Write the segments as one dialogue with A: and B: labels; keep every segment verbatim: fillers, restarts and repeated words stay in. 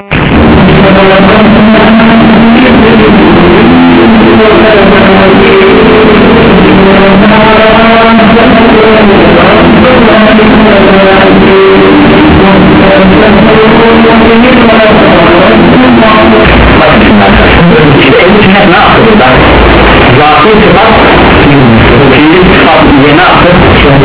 A: İşte ehl-i sünnet ne yaptı burada? Zatî sıfat fiili sıfat diye ne yaptı?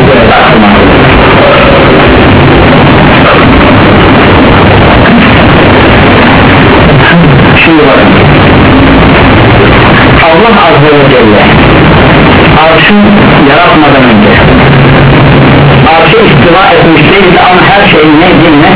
A: Şimdi bakın, Allah Azze ve Celle arşı yaratmadan önce arşı istiva etmiş değildi ama her şeyin ne dinle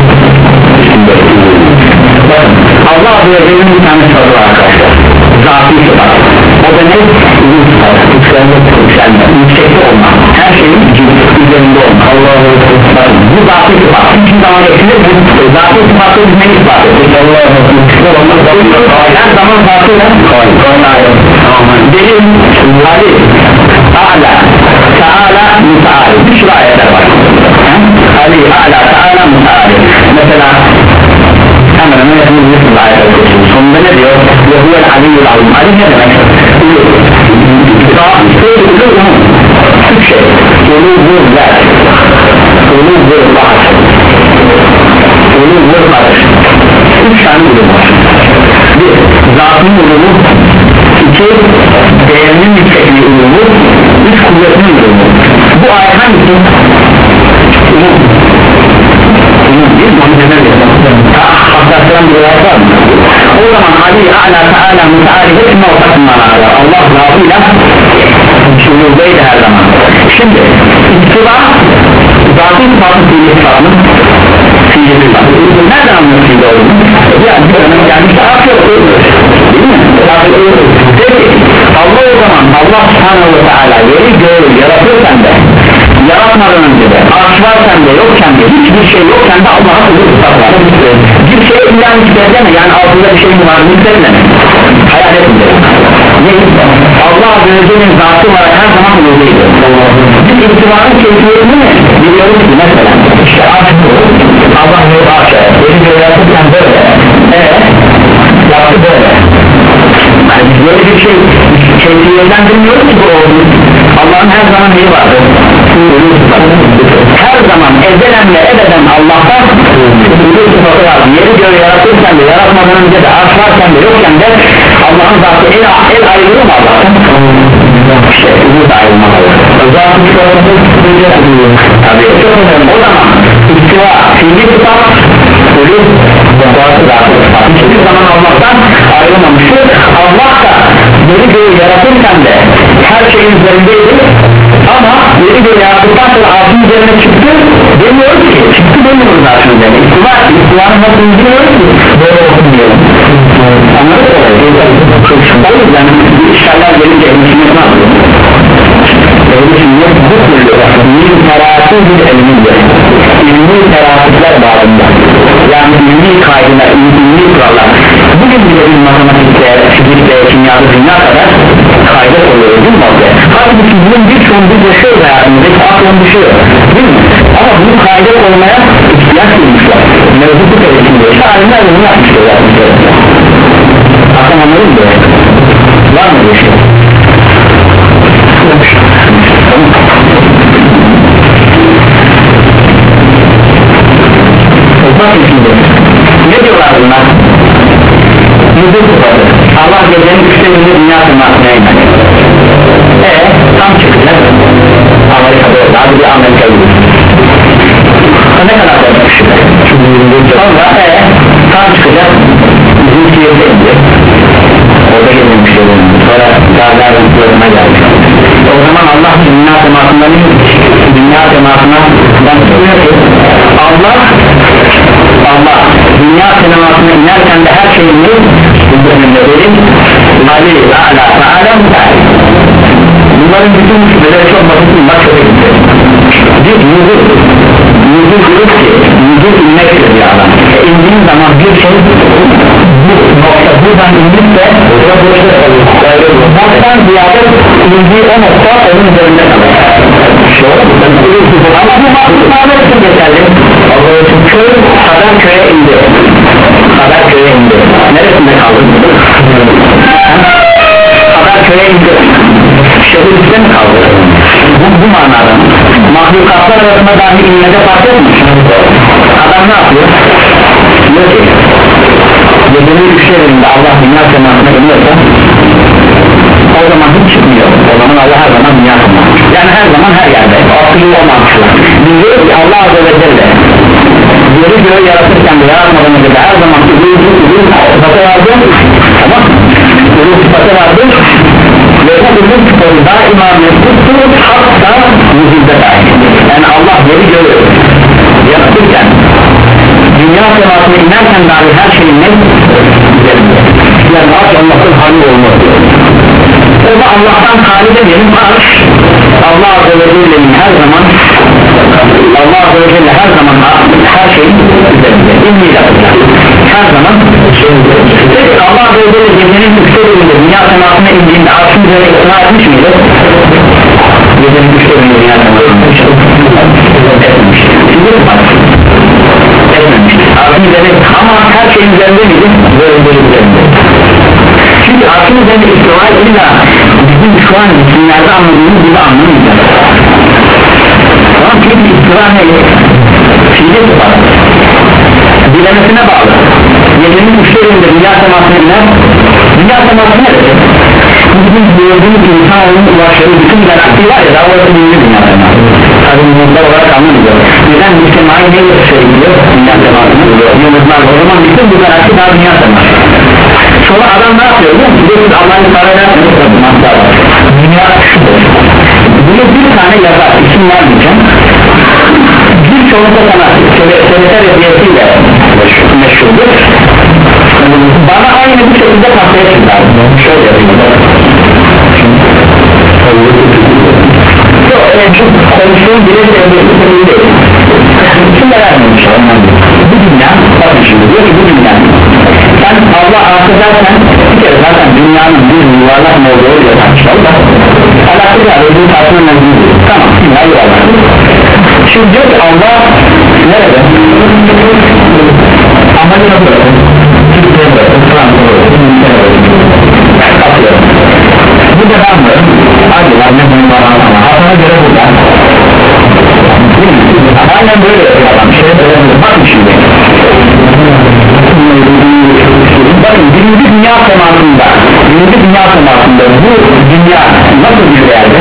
A: bakın, Allah Azze ve Celle'nin bir tane soru var arkadaşlar, zatî sıfat, o da ne? İlim sıfat, yükselme, yüksekte olmak, her şeyin üzerinde olmak. Allah'ı bakın, bu zatî sıfat hiçbir zaman eksilir mi? Zatî sıfatı biz ne ispat ettik? Her zaman zatîyle delil Ali A'la Teala Müteali, bir sürü ayetler var. Ali A'la Teala Müteali, mesela hemen hemen hepimiz bir sürü ayetler okuyoruz. Sonunda ne diyor? Yahuvel Aliyyul Azim. Ali ne demek? Ulu Ulu umum, üç şey. Ulu vurlar, Ulu vurlar, Ulu vurlar, üç tane ulu var. Bir, zatın ulumu. İki, değerinin yüksekliği ulumu. Üç, kuvvetinin ulumu. Bu ayet hangisi? Umum. Umum değil mi? Hakkasından bir ayet var mı? O zaman Ali, A'la, Teala, Müteali hepsine ortak manalar. Allah zatıyla şuurdaydı her zaman. Şimdi istiva zatî sıfatı fiili sıfatı fiili sıfatı nereden anlatıldı olduğunu? Yani bir önem gelmişse arş yoktu değil mi? Peki Allah o zaman Allah subhanahu ve teala yeri göğü yaratırken de yaratmadan önce de arş varken de yokken de hiçbir şey yokken de Allah'a fiili sıfat var. Bir şey ilan hissedeme, yani altında bir şeyin var hissedeme, hayal etmeyecek. Allah Azze ve Celle'nin zatı olarak her zaman uyduydu. Biz irtibarın keyfiyetini mi biliyoruz ki mesela işte arş Allah ne arş yeri göğü yaratırken böyle evet yaptı böyle, yani biz böyle bir şey keyfiyetten bilmiyoruz ki bu olduğu. Allah'ın her zaman neyi vardır? Her zaman ezelen ve ebeden Allah'tan bu sıfatı vardır. Yeri göğü yaratırken de yaratmadan önce de arş varken de yokken de Allah'ın zatı el, el ayrılır mı Allah'tan? İşte bu da ayrılmaz. Zatı sıfatı tabi çok önemli. O zaman istiva fiili sıfat ölü zatı sıfat hiçbir zaman Allah'tan ayrılmamıştır. Allah da yeri göğü yaratırken de her şeyin üzerindeydi ama yeri göğü yarattıktan sonra arşın üzerine çıktı demiyoruz ki, çıktı demiyoruz arşın üzerine. İstiva, istivanın nasıl üzülüyoruz ki böyle okumuyorum. Anladık olayı. O yüzden işgaller gelince emisiyet ne yapıyor? Emisiyet bu türlü min teratibül elmiyle ilmi teratipler bağında, yani ilmi kaydılar, ilmi kurallar. Bugün bile bir matematikte, fizikte, kimyada, dünya kadar kayda koyuyor değil mi orada? Halbuki fiziğin birçoğunu biz yaşıyoruz hayatımızda, hiç aklım düşüyor değil mi? Ama bunu kayda koymaya ihtiyaç duymuşlar. Mevzu bu teresimde işte alimler bunu yapmışlar zaten. Aklım anladın mı? Var mı bir şey? Bakın şimdi ne diyorlar bunlar? Nüzul sıfatı Allah gecenin üçte birini dünya semasına iner. Eee tam çıkacak Amerika'da oldu, hadi bir Amerika gibi ne kadar yapmış sonra eee tam çıkacak bizim şehirde inecek orada gelmiş sonra gazlar rüzgarına gelmiş. O zaman Allah dünya semasına ne? Dünya semasına ben söylüyor ki Allah Allah dünya semasına inerken de her şeyin ne? Üzerinde verin Ali, A'la, Teala, Müteali. Bunların bütün şüpheleri çok basit bir bak şöyle gitti. Bir nüzul nüzul diyor ki nüzul inmektir bir adam. E indiğin zaman bir şey bu nokta buradan indikse orada boşta kalıyor. Noktadan ziyade indiği o nokta onun üzerinde kalıyor. Ama bu mahsus Muhammed için geçerli. Köy adam köye indi. mahlukatlar arasında dahi inmede fark etmiş. Adam ne yapıyor? Diyor ki gecenin üçlerinde Allah dünya semasına iniyorsa o zaman hiç çıkmıyor. O zaman Allah her zaman dünya semasına, yani her zaman her yerde akıllı olmamışlar. Biz diyoruz ki Allah Azze ve Celle yeri göğü yaratırken de yaratmadan önce de her zaman ürün ürün sıfatı vardı, tamam mı? Ürün sıfatı vardı ve bu ürün sıfatı daima mevcuttur, hatta vücuda dair. Yani Allah yeri göğü yaratırken dünya semasına inerken dahi her şeyin ne? Yani aç olmasın hali olmaz. O da Allah'tan hali demeyelim, aç Allah Azze ve Celle'nin her zaman Allah Azze ve Celle her zaman her şeyin üzerinde ilmiyle her zaman peki Allah Azze ve Celle gecenin üçte birinde dünya semasına indiğinde arşın üzerine ikna etmiş miydi? Gecenin üçte birinde dünya semasına etmemiş etmemiş arşın üzerine ama her şeyin üzerinde miydi? Üzerinde çünkü arşın üzerinde ikna illa bizim şu an isimlerde anladığımız gibi anlamayacağız. Tamam, çünkü ikna ne? Fiile var dilemesine bağlı. Gecenin üçlerinde dünya semasına iner, dünya semasına nerede? Bizim gördüğümüz insanoğlunun ulaştığı bütün galaksi var ya, daha orası büyüdü dünya semasına. Tabi yıldızlar olarak anlamayacağız. Neden bir semayı neyle söylüyor dünya semasına? Yıldızlar, o zaman bütün bu galaksi daha dünya semasına. Sonra adam ne yapıyor? Biliyorsunuz Allah'ın ifade ederseniz dünya şudur. Bunu bir tane yazar, isim vermeyeceğim. Bir çoğunlukla sana seneter hediyesiyle meşhurdur. Bana aynı bu şekilde tahtaya çıkar. Şöyle yapayım. Yok, çok konuştuğum bile sevdiğim değil. Şimdi vermemiş bu dünya, bakın şimdi diyor ki bu dünya sen Allah arz edersen bir kere zaten dünyanın bir yuvarlak mı olduğu diye tartışmalı da alakası var, ödül tartışmalı değil. Tamam, dünya yuvarlak. Şimdi diyor ki Allah nerede? Amacı nasıl bırakın? Türkiye'ye bırakın, Fransa'ya bırakın, atıyorum. Bu da ben varım, hadi var ne bunu var ama Hasan'a göre burada aynen böyle yapıyor adam, şey söylemiyor, bakın şimdi bakın birinci dünya semasında birinci dünya semasında bu dünya nasıl bir yerde?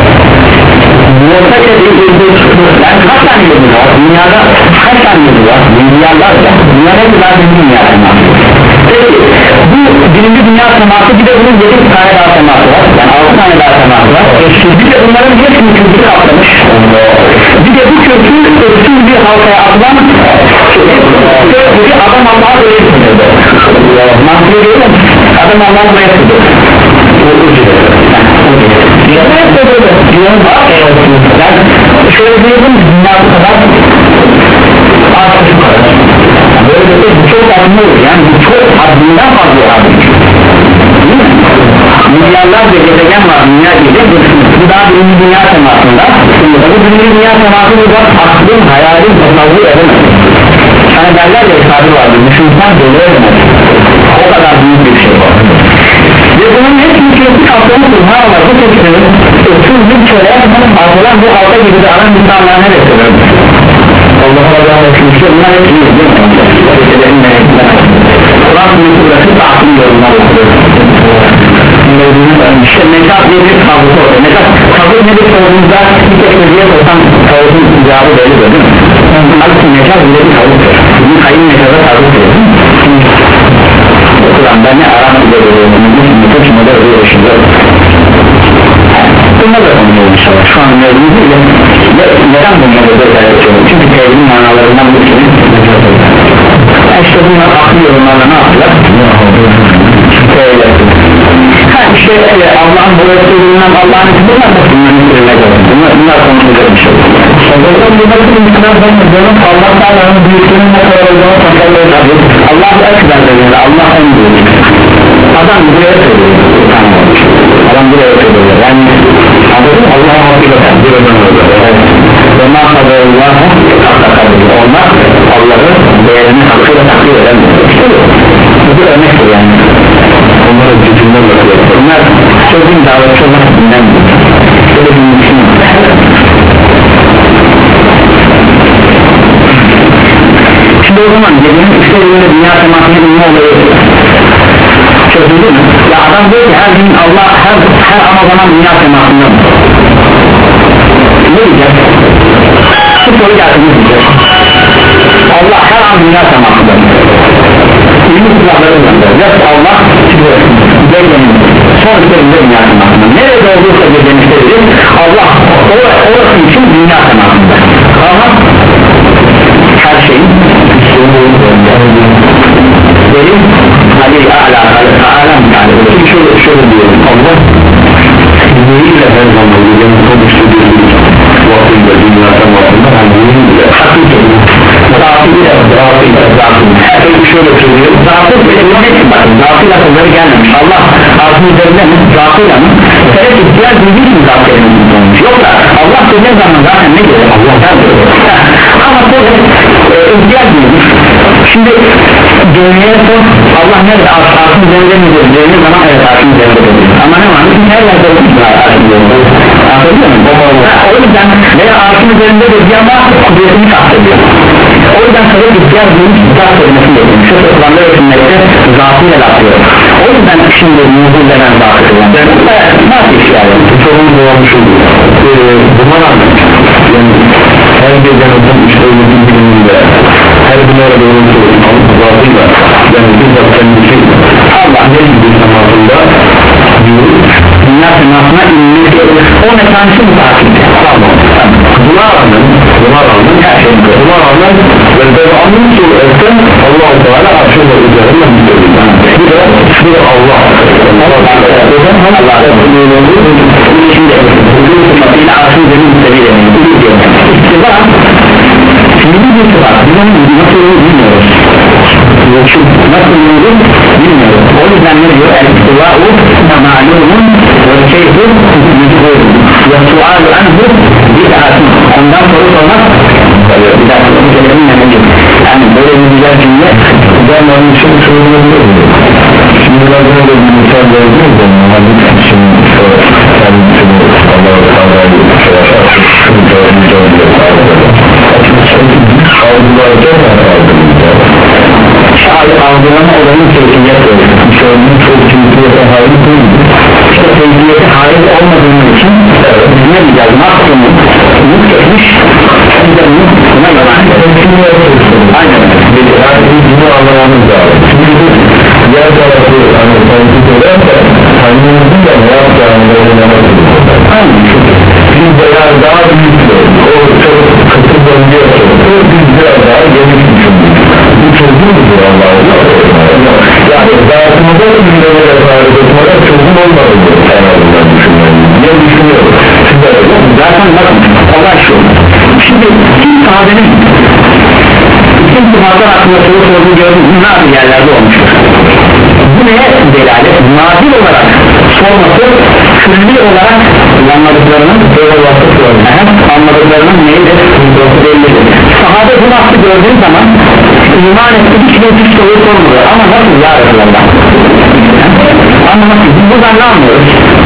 A: Orta çevrede yani kaç tane yıldız var? Dünyada kaç tane yıldız var? Milyarlarca. Dünyada bir daha bir dünya seması. Peki bu birinci dünya seması, bir de bunun yedi tane daha seması var. Yani altı tane daha seması var. Bir de bunların hepsini kültürü kapsamış. Bir de bu kültürü öksüz bir halkaya atılan bir adam Allah'a böyle yapıyordu. Mantığı görüyor musun? Adam Allah'a böyle yapıyordu. Yani şöyle diyelim, dünya bu kadar artık bu kadar böyle de bu çok anlı olur, yani bu çok haddinden fazla artık değil mi? Milyarlarca gezegen var dünya gibi, bu daha birinci dünya temasında. Bu birinci dünya temasında da aklın, hayalin, tasavvur edemez. Hani derler ya ifade vardı, düşünsen dolu edemez, o kadar büyük bir şey var ve bunun hepsini kesin kapsamı Subhanallah bu şekilde öksüz bir çöre atılan bu halka gibi de alan insanlarına bekliyorum. Allah'a Allah'a öksüzse bunlar hepsini değil mi? Kur'an sınıfı bırakıp da aklını yorumlar işte mekat diye bir kavgısı orada. Mekat kavgı nedir sorduğunuzda bir tek ödüye sorsam kavgının cevabı bellidir değil mi? Halbuki mekat bile bir kavgıdır. Bizim kayın mekada kavgıdır. Kur'an'da ne Arap bile veriyorum, bütün kimede öyle yaşıyor. Bunlar da konuşuyor inşallah. Şu an mevzumuz ile neden bunlar da böyle yapıyorum? Çünkü tevhidin manalarından bir şey. İşte bunlar aklı yorumlarla ne yaptılar? Öyle. Ha işte öyle Allah'ın bu Resulü'nden Allah'ın bunlar da bunların üzerine gördüm. Bunlar, bunlar konuşulacak bir şey. Allah'ın bunların üzerinden Allah Teala'nın büyüklüğünün ne kadar olduğunu kontrol ediyor. Allah ekber dediğinde Allah en büyük. Adam buraya söylüyor. Adam buraya söylüyor. Yani anladın mı? Allah'a hakikaten bir ödem oluyor. Ve ma kadarıyla onlar Allah'ı değerini hakkıyla takdir edemiyor. Bu bir örnektir yani. Onlara gücünden bakıyor. Bunlar sözün davetçi olmak dinlenmiyor. Böyle bir mümkün. zaman gecenin üçte birinde dünya semasının ünlü olayı çözüldü mü? Ya adam diyor ki her gün Allah her, her an o zaman dünya semasında mı? Ne diyeceğiz? Bu soru geldiğini diyeceğiz. Allah her an dünya semasında mı? İlmi kutlakları göndereceğiz. Allah gecenin son üzerinde dünya semasında. Nerede olursa gecenin üzerinde Allah orası için dünya semasında. Ama her şeyin benim Ali A'la Alem yani şöyle şöyle diyorum Allah neyiyle her zaman gecenin son istediği vaktinde dünyada vaktinde hangiyle hakikaten zatıyla zatıyla zatıyla herkes şöyle söylüyor zatı bile ne bakın zatıyla kızları gelmemiş Allah altın üzerinde mi zatıyla mı sebep ihtiyaç bildiği mi zatıyla olmuş yoksa Allah söylediği zaman zaten ne gelir Allah'tan ama sebep e, ihtiyaç bilmiş şimdi dünyaya sor Allah nerede altın üzerinde mi dediği zaman evet altın üzerinde dedi ama ne var bütün her yerde olmuş altın üzerinde anladın mı? O yüzden veya altın üzerinde dediği ama kudretini kastediyor o yüzden sebep ihtiyaç bilmiş zat kelimesini getirmiş şu sırtlarında ve sünnette zatıyla lafıyor o yüzden şimdi nuzul denen zatı kullanıyor nasıl iş yani? Sorun doğmuş olur buna rağmen yani her gecenin işte ölümün gününde her gün orada olursa Allah zatıyla yani bizzat kendisi Allah ne gibi zamanında dünya semasına inmek o mekanisi bu takipte tamam buna rağmen buna rağmen her şey buna rağmen ve devamlı surette Allah-u Teala arşında üzerinde müdürlüğünden bir de bir de Allah Allah'a şimdi hükümetine arşın üzerinde müdürlüğünden istiva şimdi bir istiva bizim nasıl bilmiyoruz nasıl bilmiyoruz o yüzden ne diyor el-istiva'u ma'lumun ve keyfu müdürlüğü ve sualu anhu bid'atun ondan soru sormak bir dakika onu söyledim ne diyeyim yani böyle bir güzel cümle ben onun için söyleyebilirim şimdi biraz öyle bir misal verdiğim zaman hadis için kendisini Allah'a Teala'yı şey yapar şunu gördüğünce algılarken şahit algılama olayın keyfiyet verir şöyle çok keyfiyete haip değil işte keyfiyete haip olmadığımız için biz ne diyeceğiz maksimum umut etmiş bize buna yalan aynen bunu anlamamız lazım çünkü diğer tarafı hani tanıdık ederse kendimizin de ne yapacağını oynamamız aynen biz de yani daha büyük o çok kıtır döngüye soruyor biz biraz daha geniş düşündük bu çözüm müdür Allah'ın yani dağıtımda ürünlere sahip etmeden çözüm olmadı en azından düşünüyorum niye düşünüyorum zaten bakın olay şu şimdi kim sahabenin kim sıfatlar hakkında soru sorduğu gördüğünüz nadir yerlerde olmuştur bu neye delalet nadir olarak sorması külli olarak anladıklarının anladıklarının neydi bellidir sahabe bu nasıl gördüğün zaman iman etti hiç bir hiç soru sormuyor ama nasıl ya Resulallah ama nasıl biz buradan ne anlıyoruz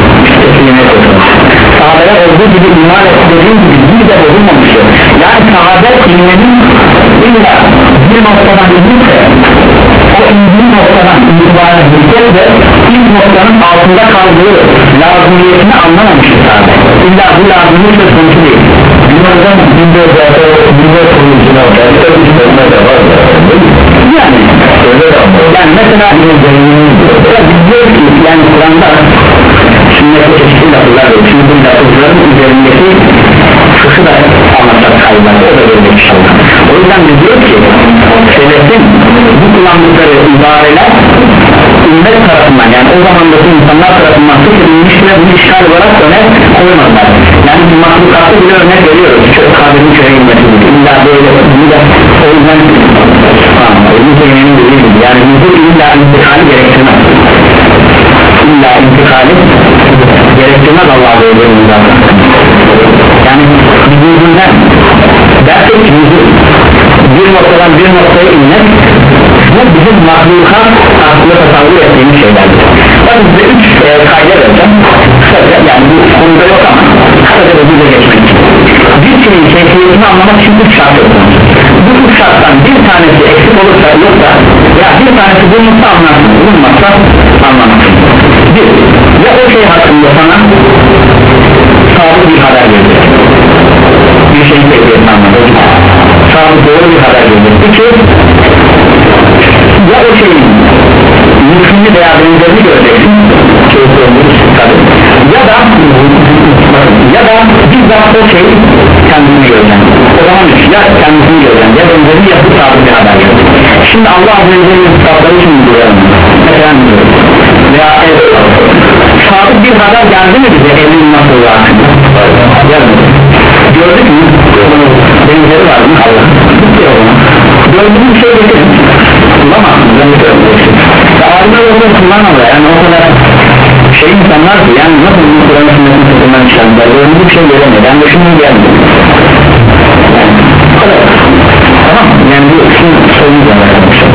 A: sahabeler olduğu gibi iman etti dediğim gibi bir de bozulmamıştır yani sahabe ilmenin illa bir noktadan ilmişse o ilmin noktadan itibaren gitse de ilk noktanın altında kaldığı lazımiyetini anlamamıştır sahabe illa bu lazımiyet söz konusu değil bunlardan binde zaten binde konusuna da var yani yani mesela biz diyoruz ki yani Kur'an'da sünnete çeşitli lafızlar var şimdi bu lafızların üzerindeki fıkı da anlatacak kayıtlar o da böyle inşallah o yüzden biz diyoruz ki selefin bu kullandıkları ibareler ümmet tarafından yani o zamandaki insanlar tarafından sıkılmış ve bunu işgal olarak öne koymadılar yani bu mahlukatı bile örnek veriyoruz kaderin köye inmesi gibi illa böyle bunu da o yüzden bu söylemenin dediği gibi yani bu illa intikali gerektirmez illa intikali gerektirmez Allah'a böyle yani vücudundan dersek ki bir noktadan bir noktaya inmek bu bizim mahlukat aklına tasavvur ettiğimiz şeylerdir ben size üç e, kayda vereceğim kısaca yani bu konuda yok ama kısaca da bize geçmek bir şeyin keyfiyetini anlamak için üç şart yok bu üç şarttan bir tanesi eksik olursa yoksa ya bir tanesi bulunursa anlarsın, bulunmazsa anlamazsın. Bir, ya o şey hakkında sana sabit bir haber verir, bir şeyin bekleyip anladır, sabit doğru bir haber verir. İki, ya o şeyin mümkünlü veya benzerini göreceksin, ya da ya da bizzat o şey kendini göreceksin. O zaman ya kendini göreceksin ya benzerini yapıp sabit bir haber verir. Şimdi Allah Azze ve Celle'nin kitapları için duyalım. Mesela veya evet, sabit bir haber geldi mi bize evliliğin nasıl olarak? Gördük mü? Benzeri var mı? Gördüğümüz şey getirin. Bulamazsınız. Ben de gördüğüm ya alimler orada kullanmıyor. Yani o kadar şey insanlar ki yani nasıl bu Kur'an-ı sünnetin tutumundan çıkanlar gördüğüm şey göremiyor. Ben de şunu geldim. Yani bu kadar. Tamam mı? Yani bu sizin sorunuz var arkadaşlar.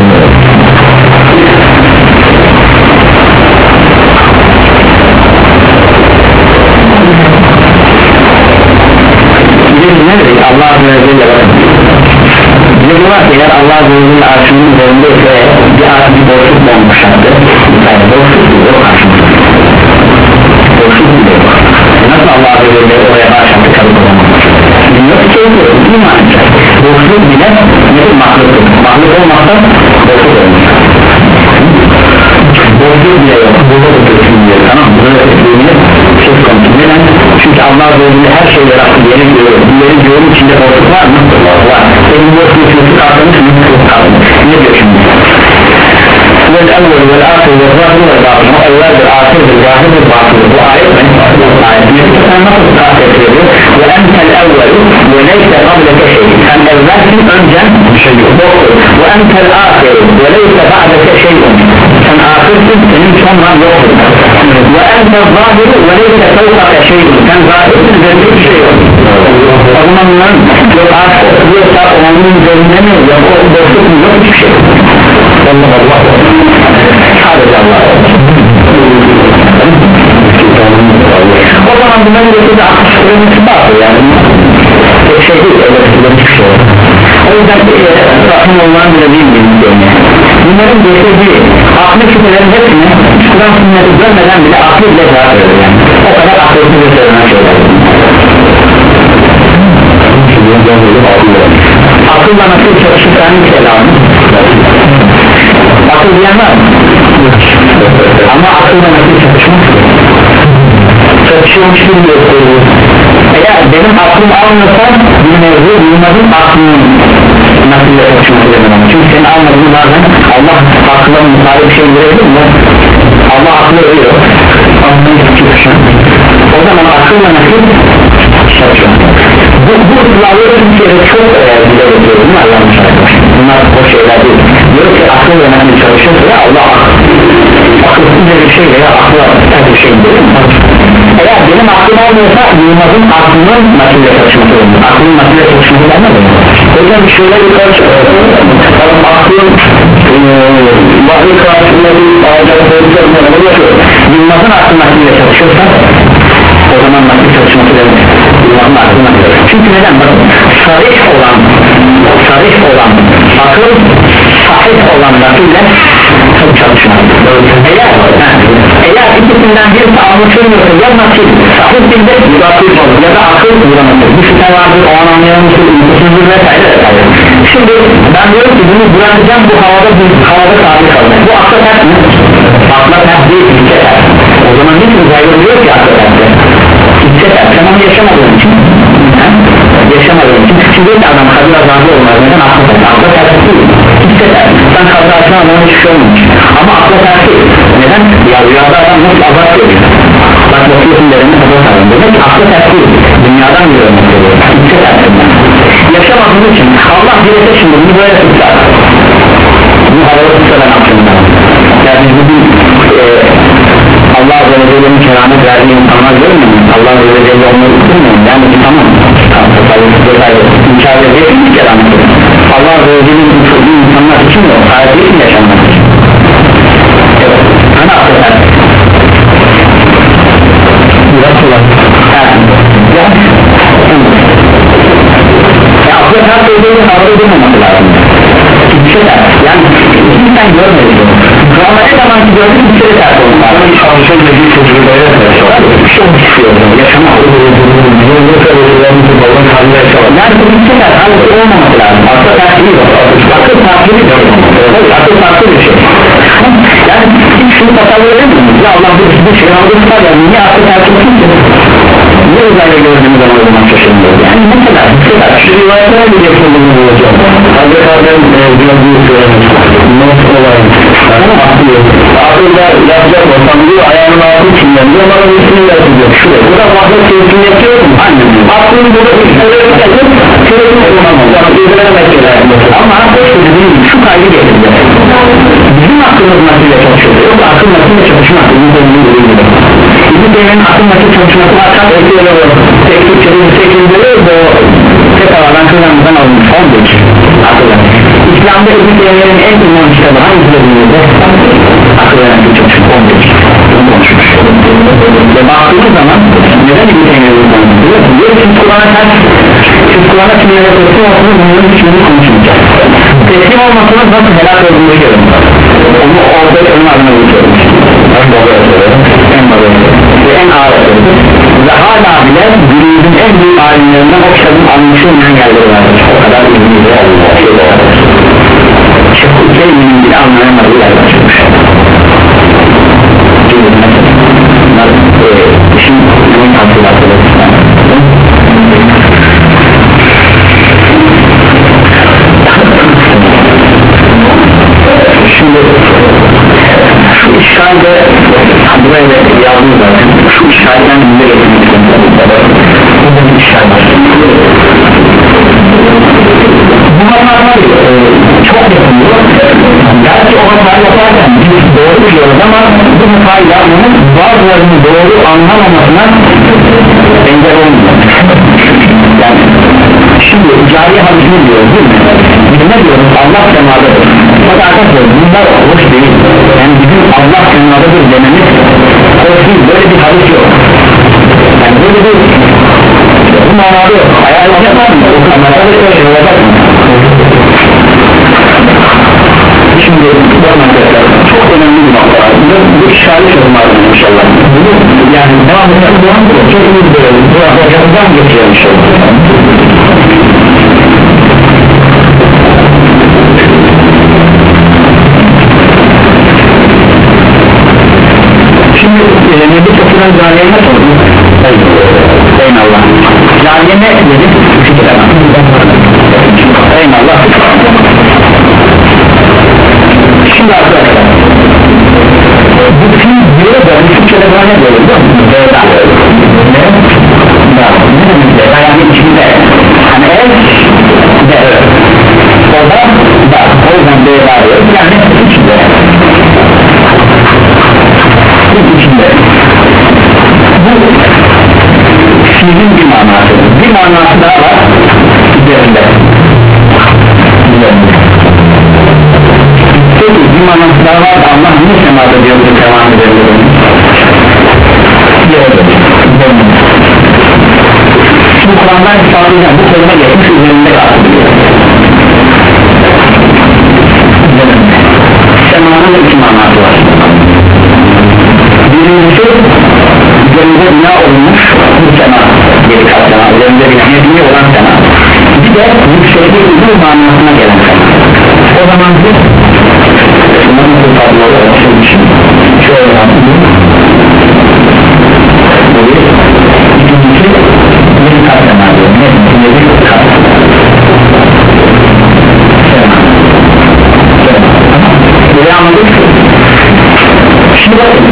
A: Ne dedik? Allah Azze ve Celle bakın. Bize diyorlar ki eğer Allah Azze ve Celle arşının üzerinde ise bir artı bir boşluk olmuşlardı. Yani boşluk yok karşımızda. Boşluk yok. Nasıl Allah Azze ve Celle oraya karşımızda kalıp olamaz? Bilmiyor ki yok. İman edecek. Boşluk bile nedir? Mahluktur. Mahluk olmazsa boşluk olmaz. Boşluk bile yok. Boşluk bile yok. Tamam. Burada ötürüğüne söz konusu. Neden? Çünkü Allah Azze ve Celle her şeyi yarattı. Yeri görüyor. Bunların göğün içinde boşluk var mı? Var. Senin boşluk sözü kalkmış mı? Kalkmış. Ne diyor şimdi? Vel evvel vel ahir vel zahir vel batın. O evveldir, ahirdir, zahirdir, batındır. Bu ayet mi? Ayet. Sen nasıl tahsis ediyor? Ve entel evvel ve neyse kableke şey. Sen evvelsin öncen şey yoktur. Ve entel ahir ve neyse ba'deke şeyun. Sen ahirsin, senin sonran yoktur. Ve entel zahir ve neyse fevkake şeyun. Sen zahirsin, üzerinde bir şey yok. O zaman bunların yok ahir yoksa onun üzerinde mi yok, o boşluk mu yok, hiçbir şey yok. Allah Allah sadece Allah. O zaman bunların getirdiği akışlarının sıfatı yani bir şey değil, öyle bir şey. O yüzden rahim olman bile değil mi? Bunların getirdiği aklı şüphelerin hepsini Kur'an sünneti görmeden bile aklı bile cevap verir yani. O kadar akılsız bir söylenen şeyler. Akılla nasıl çalışırsan bir şey lazım. Akıl diyen var mı? Ama akılla nasıl çalışmak? Çalışıyormuş gibi gösteriyor. Eğer benim aklım almıyorsa bir mevzu bilmezim aklımın nasıl çalışmak demem. Çünkü senin almadığını bazen Allah aklına müsaade bir şey verebilir mi? Allah aklı veriyor. O zaman akılla nasıl çalışmak? Bu, bu ısrarları Türkiye'de çok önemli ediyor. Bunlar yanlış arkadaşlar. Bunlar o şeyler değil. Diyor ki akıl önemli çalışıyorsa ya Allah akılsızca bir şey veya aklı bir şey değil mi? Eğer benim aklım olmuyorsa Yılmaz'ın aklının nasıl çalışması olur? Aklının nasıl çalışması olmaz mı? O yüzden bir şeyler yukarı çıkıyor. Aklın vahiy karşısında bir ağacak olacak. Yılmaz'ın aklı nasıl çalışıyorsa o zaman nasıl çalışması demek? Yılmaz'ın aklı nasıl? Çünkü neden? Sarih olan sarih olan akıl sahih olan nakille çok çalışmaz. Eğer eğer ikisinden birisi anlaşılmıyorsa ya nakil sahih bilde ya da akıl uğraması. Bu şüphe vardır, o an anlayamamıştır, uykusuzdur vesaire vesaire. Şimdi ben diyorum ki bunu bırakacağım, bu havada bu havada sabit kalacak. Bu akla ters mi? Akla ters değil, ilke ters. O zaman niçin uzaylı diyor ki akla ters? İlke ters, sen onu yaşamadığın için yaşamadığın için şimdi bir adam kadın azabı olmaz, neden akla ters? Akla ters değil, ilke ters. Sen kadın azabı olmadan hiçbir şey olmamış ama akla ters değil. Neden? Ya rüyada adam nasıl azap görüyor? Bak bakıyorsun derinde azap alın, demek ki akla ters değil, dünyadan bir örnek görüyor, ilke tersinden. Yaşamadığın için Allah birisi şimdi bunu böyle tutar. Bu havada tutar aklımda. Yani bugün e, Allah Azze ve Celle'nin keramet verdiği insanlar görmüyor mu? Allah Azze ve Celle onları tutmuyor mu? Yani tamam. İnkar edecek bir keramet. Allah Azze ve Celle'nin tuttuğu insanlar için yok. Hayat için yaşanmak için. Evet. Hani affeder? Biraz kolay. Ya. Ya akla ters olduğunu havada durmaması lazım. görmedim ama ne zaman ki gördüm bir kere ters oldu bana bir çalışan da bir tecrübeye ters oldu çok istiyorum yaşamak yani bu bir sefer hani olmaması lazım akıl taktiği yok akıl taktiği yok akıl taktiği bir şey yani hiç şunu tasavvur edemiyoruz ya Allah bir şey aldığımız var ya niye akıl taktiği ki niye uzayla gördüğümüz zaman o zaman şaşırmıyoruz yani mesela mesela şu rivayetlere bir yapıldığını bulacağım Hazreti Adem gördüğü söylemiş nasıl olayım akılda yapacak olsam diyor ayağının altı içinden diyor bana bir ismini yapacak şuraya bu da vahdet keyfini yapıyor mu? aklını burada bir söylemek yapıp sürekli olmamız ama gözlenemek şeyler ama dediğim şu kaygı getirdi bizim aklımız nasıl çalışıyor yoksa akıl nasıl çalışmak bizim olduğu gibi bizim devrenin akıl nasıl çalışması var kat ekliyorlar tek Türkçe'de yüksek indiriyor bu tek havadan kızlarımızdan alınmış on beş akıllar İslam'da İbn Teymiye'nin en ünlü kitabı hangisi dediğimizde akıllar nasıl çalışıyor on beş bunu konuşmuş ve baktığımız zaman neden İbn Teymiye'nin konuşuyor diyor ki Kur'an'a ters siz Kur'an'a kimlere teslim olsunuz bunların hiçbirini konuşmayacağız teslim olmasının nasıl helak olduğunu görüyorum onu orada onun adına geçiyorum en baba en baba ve en ağır ve hala bile günümüzün en büyük alimlerinden o kitabın anlaşılmayan yerleri vardır o kadar bilgiyle şeyler çok sevdiğim bile anlayamadığı yerler çıkmış bunlar şimdi bunun tatlıları şimdi şu işgalde buraya da yazdım zaten şu işgalden bize getirmek istiyorum burada bir işgal var bu hatalar çok yapılıyor gerçi o hatayı yaparken biz doğru biliyoruz ama bu hatayı yapmanın bazılarının doğru anlamamasına engel olmuyor yani şimdi cariye hadisini diyoruz değil mi? biz ne diyoruz Allah semadadır fakat arkadaşlar bunlar hoş değil yani bizim Allah semadadır dememiz hoş değil böyle bir hadis yok yani böyle bir bu manada yok ayağını yapar mı? o kamerada da şöyle olacak mı? şimdi bu arkadaşlar çok önemli bir nokta bu, bu işgali çözümlerdir inşallah bunu yani devam edelim bu an çok iyi bir bu arkadaşlardan geçiyor inşallah şimdi e, Nebi Çakır'ın cariye ne sordu? Eynallah cariye ne dedi? Fikir adam Eynallah şimdi arkadaşlar bu film diyor da bu Türkçe'de bana ne diyor biliyor musunuz? Beyda ne? Da ne demek Beyda yani içinde hani ev de o da da o yüzden Beyda diyor yani içinde bu içinde bu fiilin bir manası bir manası daha var üzerinde üzerinde peki bir manası daha var da Allah niye semada diyor bu devam edebilir şimdi Kur'an'dan hesaplayacağım bu kelime geçmiş üzerinde kalıyor üzerinde semanın iki manası var birincisi üzerinde bina olmuş bir sema geri kat sema üzerinde bina olan sema bir de yükseklik uzun manasına gelen sema o zaman biz bunun bu tabloları oluşturmuş şöyle yapalım bu bir ikincisi bir kat sema diyor ne bir kat sema böyle anladık şimdi bakın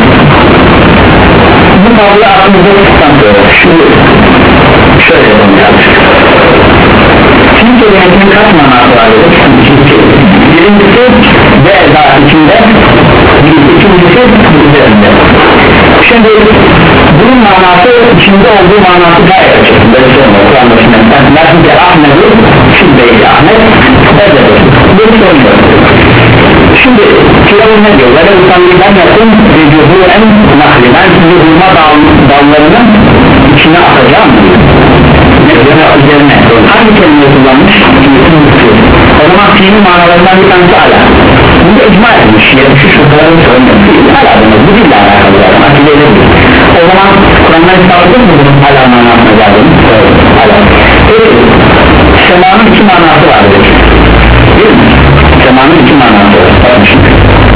A: bu tabloyu aklımıza tuttan sonra şu şöyle yapalım kardeşim film kelimesinin kaç manası var birincisi ve daha içinde ikincisi üzerinde şimdi bunun manası içinde olduğu manası gayet açık böyle sorma Kur'an'da şimdi Lafizce Ahmet'i şimdi Ahmet nerededir bunu soruyor şimdi Firavun ne diyor böyle utanlıdan yakın vücudu en nakli ben sizi hurma dal, dallarının içine atacağım üzerine hangi kelimeyi kullanmış? O zaman fiilin manalarından bir tanesi ala. Bunu icma etmiş. Şu şunların sorunu ala demek. Bu dille alakalı zaten. Akideyle değil. O zaman Kur'an'dan istafatır mı bunun ala manasına geldiğini? Ala. Evet. Semanın iki manası vardır. Değil mi? Semanın iki manası var. Bakın şimdi.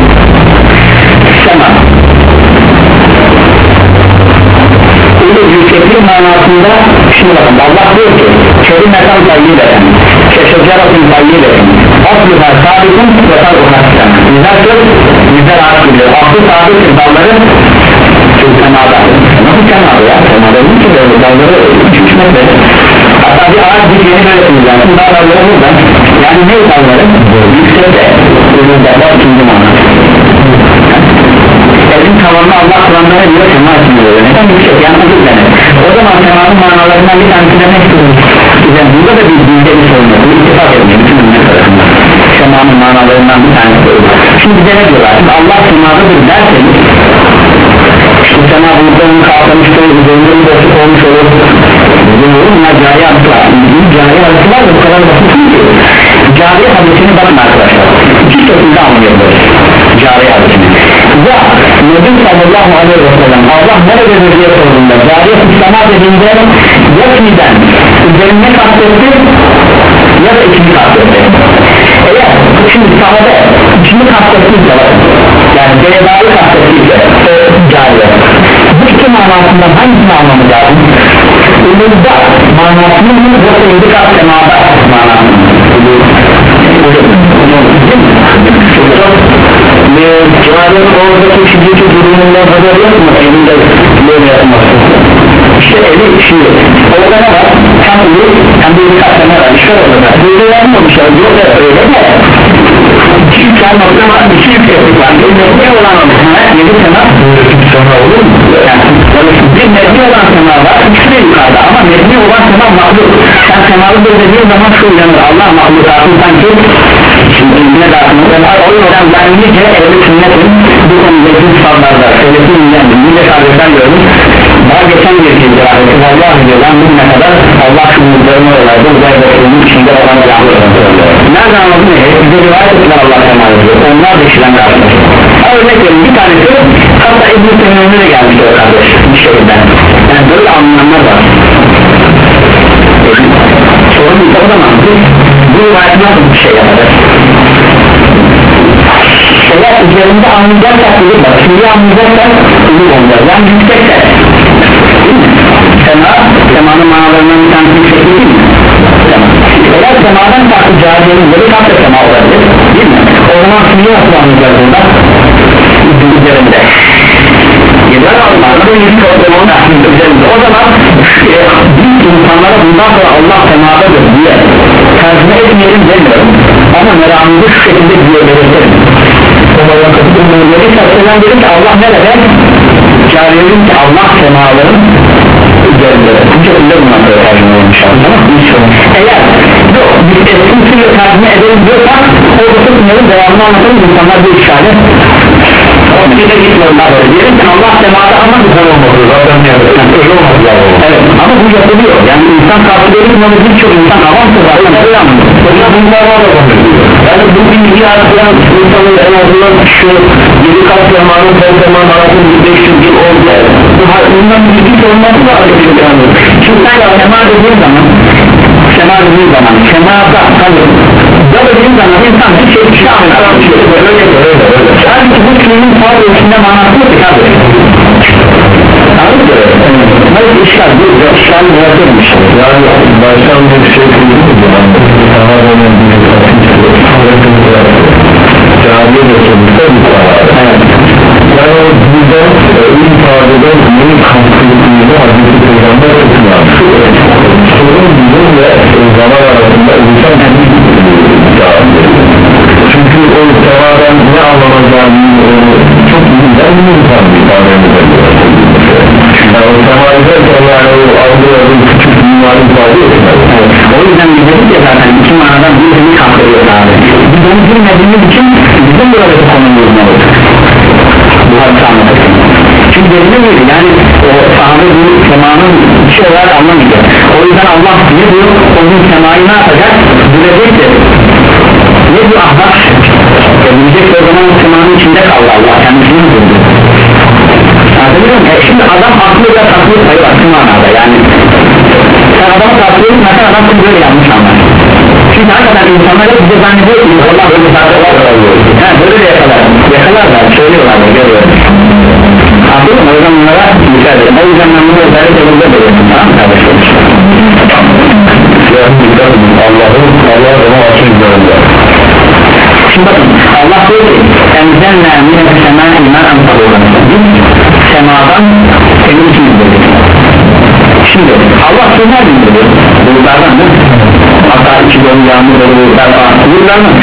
A: Sema. Yükseklik manasında şimdi bakın Allah diyor ki kelimeten tayyibeten keşeceratın tayyibeten aslıha sabitun ve tayyibeten güzel söz güzel ağaç gibidir aslı sabittir dalları semada nasıl semada ya semada değil ki böyle dalları üç metre hatta bir ağaç dikeni böyle kullanır bu dalları buradan yani ne dalları yüksekte ürünlerden ikinci manası evin tavanını Allah Kur'an'da ne diyor? Sema için diyor. Neden yüksek? Yani uzun denir. O zaman semanın manalarından bir tanesi de ne istiyoruz? Yani burada da bir bilgi bir sorun yok. Bu ittifak etmiyor. Bütün ümmet tarafından. Semanın manalarından bir tanesi olur. Şimdi bize ne diyorlar? Şimdi Allah semadadır derseniz işte sema bulutlarını kalkamıştır, üzerinde bir boşluk olmuş olur. Bunlar cari adısı var. Cari adısı var da bu kadar basit değil ki. Cari hadisini bakın arkadaşlar. İki şekilde anlıyoruz. Cari hadisini. Ya Nebi sallallahu aleyhi ve sellem Allah nerededir diye sorduğunda cariye kutlama dediğinde ya fiilden üzerine kastettir ya da ikinci kastettir. Eğer şimdi sahabe ikinci kastettirse yani beyazayı kastettirse o cariye bu iki manasından hangisini almamız lazım? Ümürda manasının mı yoksa indikap semada manasının Cariye'nin oradaki şiddeti durumundan haber yok mu? Elinde böyle yapması İşte eli şimdi orada ne var? Hem iyi hem de bir katlama var işte orada böyle yapmamışlar diyor da öyle de iki tane nokta var iki yükseklik var bir nebne olan olmasına yedi sena bir sena olur mu? Yani bir nebne olan sena var ikisi de yukarıda ama nebne olan sena mahluk sen senalı dediğin zaman şu uyanır Allah mahlukatın sanki şimdi ne dağıtmalar o yüzden ben nice evli sünnetin bu konudaki sıfatlarda söylesin inlendim nice kardeşler gördüm daha geçen bir kez cevabeti vallahi diyor ben bugüne kadar Allah şunluklarını olaydı uzay bakımının içinde olan yağmur nereden anladın ne? Bize rivayet ettiler Allah emanet ediyor onlar da kişiden kardeş örnek verin bir tanesi hatta İbn-i Teymiye'ne de gelmiş o kardeş bir şeyden yani böyle anlayanlar var sorun ise o zaman bu rivayet nasıl bir şey yapacak eğer üzerinde anlayacaksak uyum var şimdi anlayacaksak uyum olacak yani yüksekse sema semanın manalarından bir tanesi yüksek değil mi? eğer semadan farklı cariyenin böyle kapta sema olabilir değil mi? o zaman şimdi nasıl anlayacağız burada? üzerinde yediler almalarda yüz problemonun aslında üzerinde o zaman e, biz insanlara bundan sonra Allah semadadır diye tercüme etmeyelim demiyorum ama meramında şu şekilde diye belirtelim Nebi Sallallahu dedi ki Allah nerede? Cariyenin ki Allah semaların üzerinde bu şekilde bundan sonra tercüme olmuş eğer biz eskiyle tercüme edelim diyorsak o bakımların devamını anlatalım insanlar bir işgali bir de gitmiyorlar böyle diyelim ki Allah semada ama güzel olmadı zaten öyle olmadı evet ama bu yapılıyor yani insan karşılayıp bunu birçok insan avamsı zaten öyle anlıyor hocam bunlar var yani bu bilgiyi arayan insanın en azından şu yedi kat zamanın son zaman arasında beş yüz yıl oldu bundan bilgi olması da önemli yani çünkü sen sema dediğin zaman sema dediğin zaman semada kalır da dediğin zaman insan bir şey bir şey anlar öyle öyle öyle halbuki bu kelimenin fazla içinde manası yok ki abi anladın mı? Hayır işgal değil işgal yaratılmış yani baştan bir şey kıldık zaman daha önemli bir cariye de sonuçta bir yani o burada ilk ifadeden neyin kastılıklığını Hazreti Peygamber tutuyor sorun bizim ve zaman arasında insan çünkü o sevadan ne anlamayacağını çok iyi ben bunu insan bir ifadeni veriyor yani o seva ederken yani o algıların küçük dünyayı ifade etmez o yüzden biz dedik ya zaten iki manadan birini kastediyor abi biz onu bilmediğimiz için bizim burada konumuz ne olur bu hadise anlatırken çünkü bir delili miydi? Yani o sahabe bu semanın bir şey olarak anlamayacak. O yüzden Allah ne diyor? Onun semayı ne yapacak? Bilecektir. Ne diyor ahlak? Ya bilecek o zaman o semanın içinde kaldı Allah kendisini buldu. Anladın mı? Şimdi adam aklıyla taklit payı var şu manada yani. Sen adamı taklit mesela adam seni böyle yanlış anlar. Çünkü hakikaten insanlar hep bize zannediyor ki Allah böyle taklit var. Ha böyle de yakalar. Yakalarlar, söylüyorlar, görüyorlar. Anladın mı? O yüzden bunlara müsaade edin. O yüzden ben bunu özellikle burada veriyorum. Tamam mı kardeşlerim? Allah'ın Allah'ın açın üzerinde. Şimdi bakın Allah diyor ki enzelna mine semâ iman antalıyorum. Biz semadan senin için indirdik. Şimdi Allah sözler indiriyor. Bulutlardan mı? Hatta içi dolu yağmur dolu bulutlar falan. Bulutlardan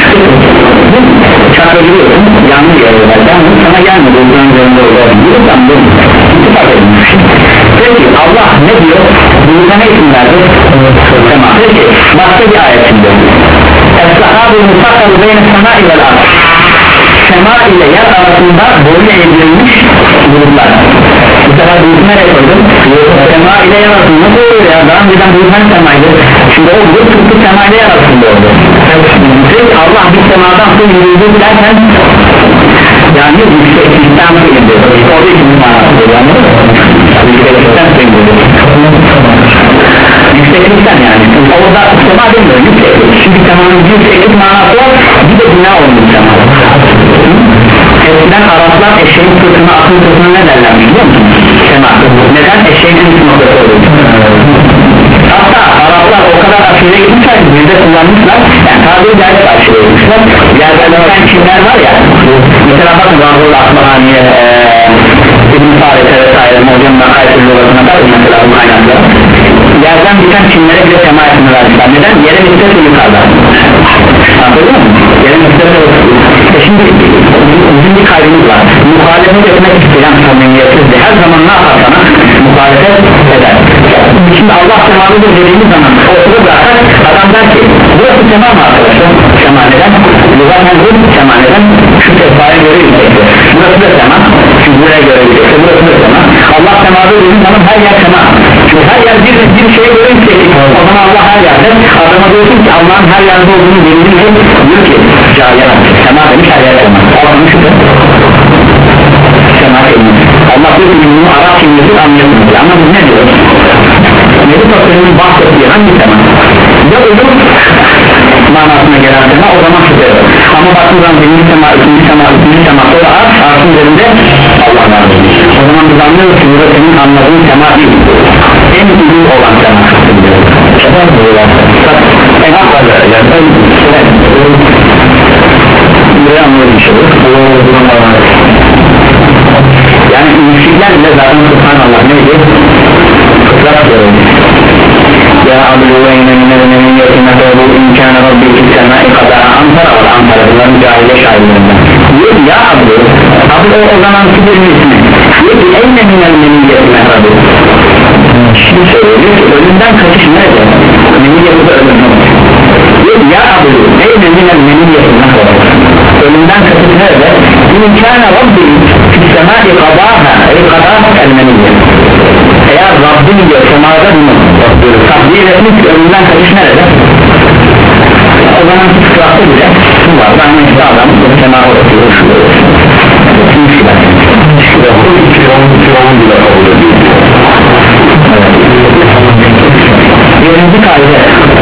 A: uçakla gidiyorsun yağmur yağıyor belki ama sana gelmedi bulutların üzerinde oluyor. Buluttan bu ittifak edilmiş. Peki Allah ne diyor? Bulut'a ne isim verdi? Sema. Peki başka bir ayetinde Es-sahabu musakkaru beyne sema ile al-ard. Sema ile yer arasında boyun eğdirilmiş bulutlar. Bu sefer bulutu nereye koydum? Sema ile yer arasında nasıl oluyor ya? Daha önceden bulut hangi semaydı? Şimdi o bulut tuttu sema ile yer arasında oldu. Peki Allah bir semadan sonra yürüdük derken yani yükseklikten sayıldı. Orada ikinci manası oluyor anladın mı? Yükseklikten sayıldı. Yükseklikten yani orada sema demiyor yükseklik. Çünkü semanın yükseklik manası var, bir de bina olmuş sema. Eskiden Araplar eşeğin sırtına atın sırtına ne derlermiş biliyor musun? Sema. Neden? Eşeğin üst noktası oluyor. Hatta Araplar o kadar aşırıya gitmişler ki bir de kullanmışlar. Yani tabiri caizse aşırıya gitmişler. Yerlerden kimler var ya, mesela bakın Rahul Asmaniye İbn-i Faret'e vesaire Mocam'dan Kayseri Yolasu'na da mesela bu kaynakları yerden biten çimlere bile tema etini vermişler. Neden? Yerin üstesi yukarıda. Anladın mı? Yerin üstesi e şimdi bizim bir kaydımız var. Muhalefet etmek isteyen samimiyetsizdi. Her zaman ne yapar sana? Muhalefet eder. Şimdi Allah semalıdır dediğimiz zaman ortada bırakır adam der ki burası sema mı arkadaşlar? Sema neden? Zaten bu sema neden? Şu sefaya göre yüksektir. Burası da sema. Şu buraya göre yüksektir. Burası da sema. Allah semalıdır dediğimiz zaman her yer sema. Çünkü her yer bir, bir şeye göre yüksektir. O zaman Allah her yerde. Adama diyorsun ki Allah'ın her yerde olduğunu bildiğin diyor ki cahiyana sema demiş her yer sema. Allah'ın şudur. Sema demiş. Allah diyor ki bunu Arap kimliği anlayamıyor. Ama biz ne diyoruz? Nebi Tasarım'ın bahsettiği hangi sema? Ya ölüm manasına gelen sema o zaman şudur. Ama baktığımız zaman birinci sema, ikinci sema, ikinci sema sonra arş, arşın üzerinde Allah var. O zaman biz anlıyoruz ki burada senin anladığın sema değil. En iyi olan sema. Şadan mı olan sema? En haklı yani en buraya anlıyoruz bir şey olur. Yani müşrikler bile zaten subhanallah neydi? Kıtrak diyorum. Ya abdülveyne minel yetine doğru imkanı Rabbi kitselmâi kadâ Ankara var Ankara bunların cahile şairlerinden. Diyor ya abdü abdü o zaman kibirin ismi. Diyor ki eyne minel yetine Rabbi. Şimdi söylüyor ki ölümden kaçış nerede? Meniyeti de ölüm. Diyor ki ya abdü eyne minel meniyetine Rabbi. Ölümden kaçış nerede? İmkanı Rabbi kitselmâi kadâha ey kadâha el-meniyet. Eğer Rabbim diyor semada bunu takdir etmiş ölümden kaçış nerede? O zaman fıkratı bile bu var. Ben neyse adam semada oturuyor şurada. Bile kabul ediyor. Birinci kaide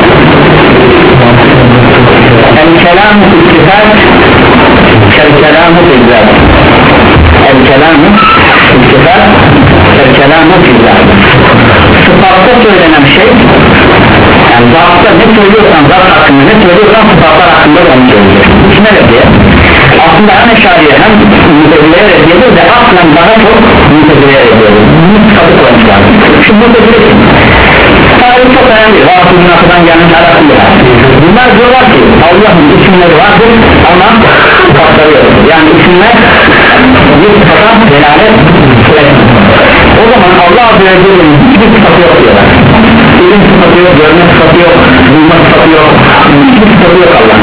A: El-kelamu ittifak Kel-kelamu izlâd El-kelamu ittifak Kel-kelamu izlâd Sıfatta söylenen şey yani zatta ne söylüyorsan zat hakkında ne söylüyorsan sıfatlar hakkında da onu söyleyecek. Kime reddiye? Aslında hem eşariye hem mütezileye reddiyedir ve aslen daha çok mütezileye reddiyedir. Bunu sıfatı koymuşlar. Şimdi mütezile kim? Tarihi çok önemli. Rahatsızın akıdan gelmiş alakalı. Bunlar diyorlar ki Allah'ın isimleri vardır ama sıfatları yoktur. Yani isimler bir sıfata delalet etmez. O zaman Allah Azze ve Celle'nin hiçbir sıfatı yok diyorlar. İlim sıfatı yok, görme sıfatı yok, duyma sıfatı yok, hiçbir sıfatı yok Allah'ın.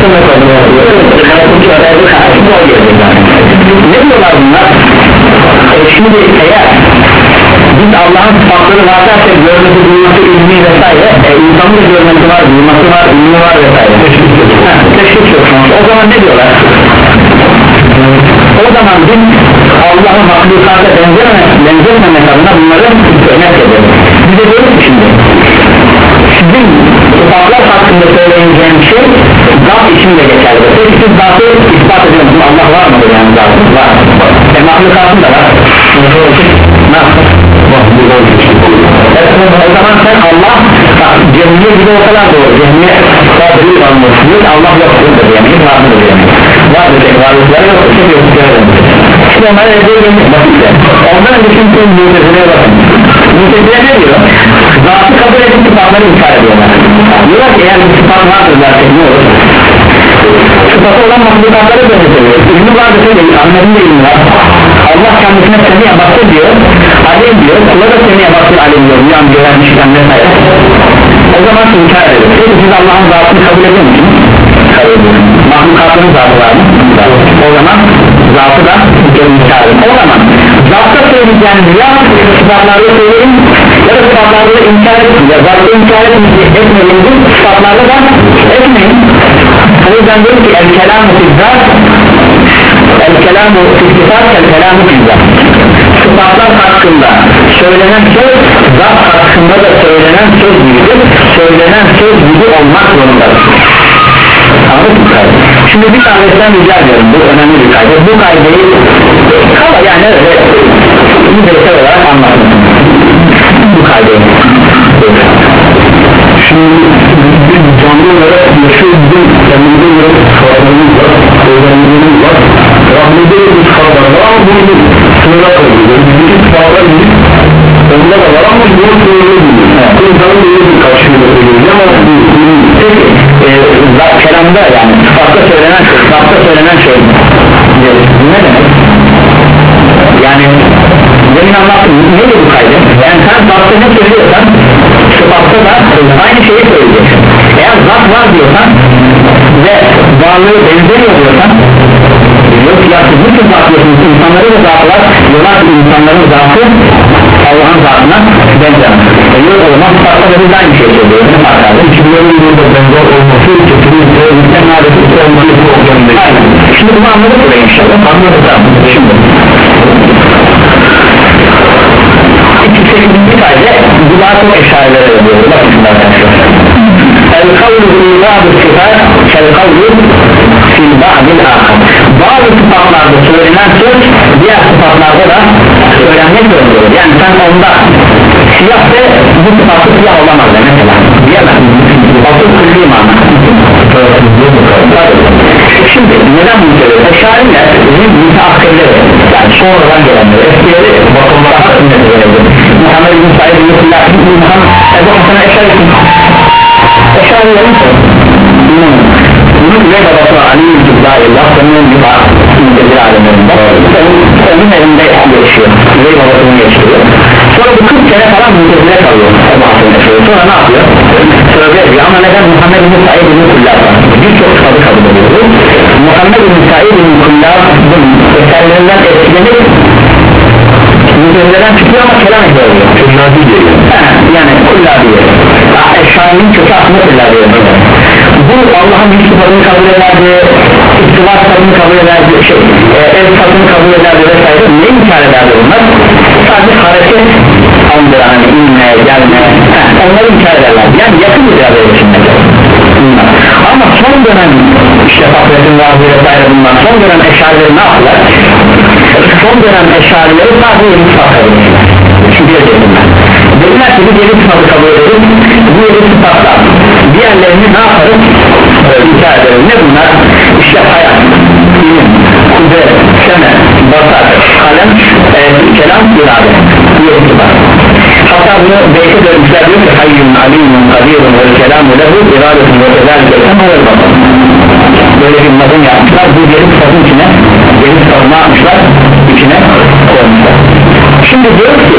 A: Ne diyorlar bunlar? Şimdi eğer biz Allah'ın sıfatları varsa görmesi, duyması, ilmi vesaire e, insanın da görmesi var, duyması var, ilmi var vesaire teşvik yok. O zaman ne diyorlar? O zaman biz Allah'ın mahlukata benzermemek, benzermemek adına bunları örnek ederiz. Bir de diyoruz ki şimdi sizin sıfatlar hakkında söyleyeceğim şey zat için de geçerli. Peki siz zatı ispat ediyor musunuz? Allah var mıdır yani zatı? Var. E mahlukatın da var. Nasıl? O zaman sen Allah cehmiye gibi olsalar doğru. Cehmiye kadri olmasın. Allah yoktur da diyemeyiz. Vardır diyemeyiz. Vardır tek varlıkları yoktur. Tek yoktur. Şimdi onlara evde gelmiş basitler. Ondan önceki tüm mutezileye bakın. Mutezile ne diyor? Zatı kabul edip sıfatları inkar ediyorlar. Diyorlar ki eğer bir sıfat vardır zaten ne olur? Sıfatı olan mahlukatları böyle söylüyor. İlmi vardır değil, anladın da ilmi var. Allah kendisine semiye baktı diyor, alim diyor, kula da semiye baktı alim diyor, bir an gören işten vesaire. O zaman inkar ediyor. Peki siz Allah'ın zatını kabul ediyor musunuz? Kabul ediyorum. Mahlukatının zatı var mı? O zaman zatı da inkar ediyor. O zaman zatta söyleyeceğim ya sıfatlarla söyleyin ya da sıfatlarla inkar etmeyin. Ya zatta inkar etmeyin, sıfatlarla da etmeyin. O yüzden diyor ki el kelamu fizzat el kelamu fizzat el kelamu fizzat sıfatlar hakkında söylenen söz zat hakkında da söylenen söz gibidir, söylenen söz gibi olmak zorundadır. Anladın mı? Şimdi bir tanesinden rica ediyorum, bu önemli bir kaydı. Bu kaydeyi kala yani öyle yüzeysel olarak anlatın bu kaydeyi. Şimdi bir canlı olarak yaşıyor, bizim kendimize göre sıfatlarımız var, öğrenimlerimiz var, rahmede bir sıfatlar var ama bunu sınıra koyuyor. Bizdeki sıfatlar değil, onda da var ama bunu sınırlı değil. İnsanın böyle bir karşılığında söylüyor ama peki e, kelamda yani sıfatta söylenen şey, sıfatta söylenen şey ne demek? Yani demin anlattım, neydi bu kaydı? Yani sen sıfatta ne söylüyorsan sıfatta da aynı şeyi söyleyeceksin. Eğer zat var diyorsan ve varlığı benzemiyor diyorsan yok ya siz bütün zat diyorsunuz, insanların da zatı var diyorlar ki insanların zatı Allah'ın zatına benzemez. E yok o zaman sıfatta da biz aynı şeyi söylüyoruz. Ne fark var? İkililerin burada benzer olması kesinlikle ülken adeti olması problemde. Aynen. Şimdi bunu anladık buraya inşallah. Anladık abi. Şimdi iki yüz sekizinci kayda bu daha çok eşarelere veriyor. Bakın şimdi arkadaşlar. El kavlu fil ba'd-ı sıfat kel kavlu fil ba'd-ı ahar. Bazı sıfatlarda söylenen söz diğer sıfatlarda da söylenmek zorundadır. Yani sen onda siyah ve bu sıfatı siyah olamaz da mesela. Diyemez. Sıfatı külli mana. Şimdi neden bunu söylüyor? Eşariler müteakkirleri yani sonradan gelenleri eskileri bakımda daha sünnet verildi. Muhammed bin Said bin Kullâh bin Muhammed Ebu Hasan'a eşari kim? Eşarilerin bunun ne babası Ali bin Cübbâillah onun gibi mütedir alemlerinde onun elinde yaşıyor Zey babasını yaşıyor sonra bu kırk sene falan mütedire kalıyor Ebu Hasan'a yaşıyor sonra ne yapıyor? Tövbe ediyor ama neden Muhammed bin Said bin Kullâh birçok sıfatı kabul ediyor Muhammed bin Said bin Kullâh'ın eserlerinden etkilenip mütedirden çıkıyor ama kelam ediyor Kullâhi diye yani Kullâhi diye Eşari'nin kötü aslında Kullâhi diye bu Allah'ın bir sıfatını kabul ederdi istiva sıfatını kabul ederdi şey, e, el sıfatını kabul ederdi vesaire ne inkar ederdi bunlar sadece hareket andır hani inme gelme heh, onları inkar ederler yani yakın bir yerde yaşınmak ama son dönem işte Fahrettin Vazı vesaire bunlar son dönem eşarileri ne yaptılar son dönem eşarileri sadece yeni sıfat kabul ediyorlar çünkü dediler dediler ki biz yeni sıfatı kabul edelim bu yeni sıfatlar diğerlerini ne yaparız inkar edelim ne bunlar işte hayat ilim kudret sene basar kalem e, kelam irade yeni sıfat hatta bunu belki dönmüşler diyor ki hayyun alimun kadirun vel kelamu lehu iradetun ve tezalike semuvel basar böyle bir mazın yapmışlar bu yeni sıfatın içine yeni sıfatı ne yapmışlar içine koymuşlar şimdi diyor ki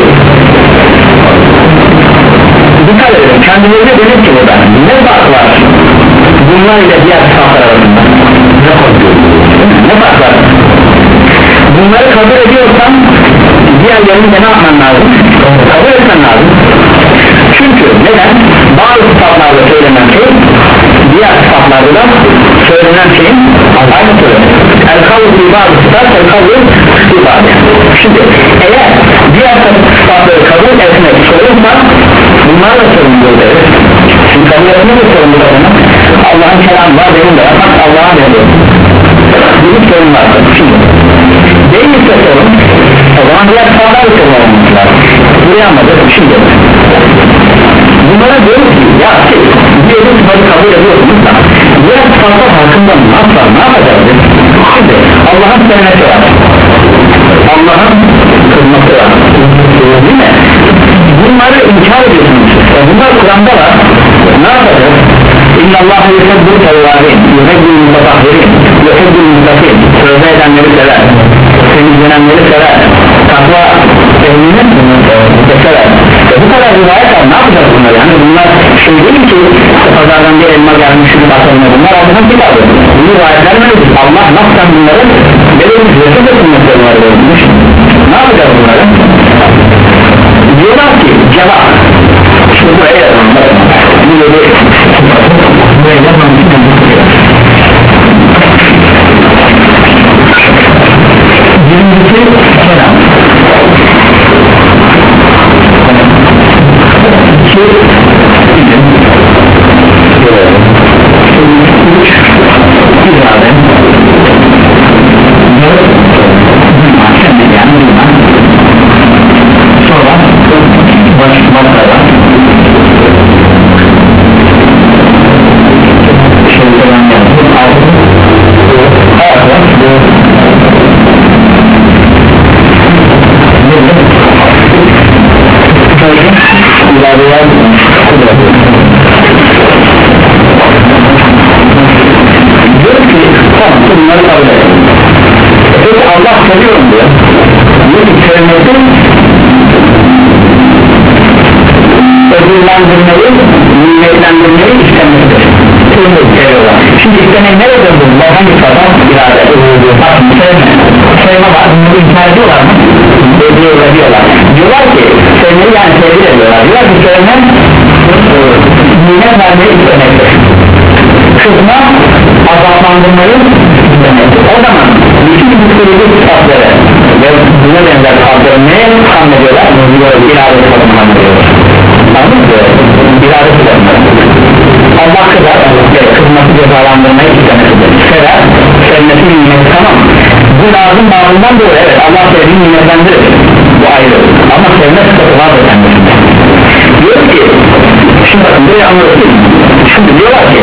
A: dikkat edelim kendilerine demek ki burada ne fark var bunlar ile diğer sıfatlar arasında ne fark var ne fark var bunları kabul ediyorsan diğerlerini de ne yapman lazım? Kabul etmen lazım. Çünkü neden? Bazı sıfatlarda söylenen şey diğer sıfatlarda da söylenen şeyin aynı söylenen. El-kavlu bazı sıfat, el-kavlu ifade. Şimdi eğer diğer sıfatları kabul etmek sorunsa bunlar da sorumlu deriz. Şimdi kabul etmek de sorumlu deriz. Allah'ın kelamı var, benim de yapmak Allah'a veriyor. Bir sorun var. Şimdi değilse sorun, o zaman diğer sıfatlar da sorun olması lazım. Buraya anladık. Şimdi bunlara diyoruz ki ya siz diyelim sıfatı kabul ediyorsunuz da diğer sıfatlar hakkında ne yapar, ne yapacağız? Şimdi Allah'ın sevmesi var, Allah'ın kızması var, değil mi? Bunları inkar ediyorsunuz. Bunlar Kur'an'da var. Ne yapacağız? İnna Allah'ı yuhebbul tevvâbin, yuhebbul mutatahhirin, yuhebbul mutakin. Sözde edenleri sever, temizlenenleri sever, takva ehlinin sever. E bu kadar rivayet var, ne yapacağız bunlar? Yani bunlar şey değil ki pazardan bir elma gelmiş, şunu bakalım, bunlar Allah'ın kitabı. Bu rivayetler mevcut. Allah nasıl bunları verilmiş, resul etmesi bunları verilmiş. Ne yapacağız bunları? Diyorlar ki cevap şu buraya yazalım, bu yolu buraya yazalım. Birincisi kelam, iki ilim, üç irade, dört duyma, kendi yani duyma, sonra baş masada şeyden yazdım, altı ayaklar, ilaveler diyor ki tamam bunları kabul edelim. Peki Allah seviyorum diyor. Diyor ki sevmesi ödüllendirmeyi, nimetlendirmeyi istemektir. Seviyorlar. Şimdi istemeyi nerede bulunlar? Hangi kadar irade? Bak sevme, sevme var, bunları inkar ediyorlar mı? Ediyorlar diyorlar. Diyorlar ki sevmeyi yani sevgi ediyorlar. Diyorlar ki sevme nimet vermeyi istemektir. Kızma azaplandırmayı istemektir. O zaman bütün psikolojik sıfatları ve buna benzer sıfatları neye hamlediyorlar? İrade sıfatını hamlediyorlar. Anladın mı? İrade sıfatını. Allah kızar, kızması cezalandırmayı istemesidir. Sever, sevmesi nimeti tamam. Bu lazım bağımdan dolayı evet Allah sevdiğini nimetlendirir. Bu ayrı. Ama sevme sıfatı vardır kendisinde. Diyor ki, şimdi bakın buraya anlatayım. Şimdi diyorlar ki,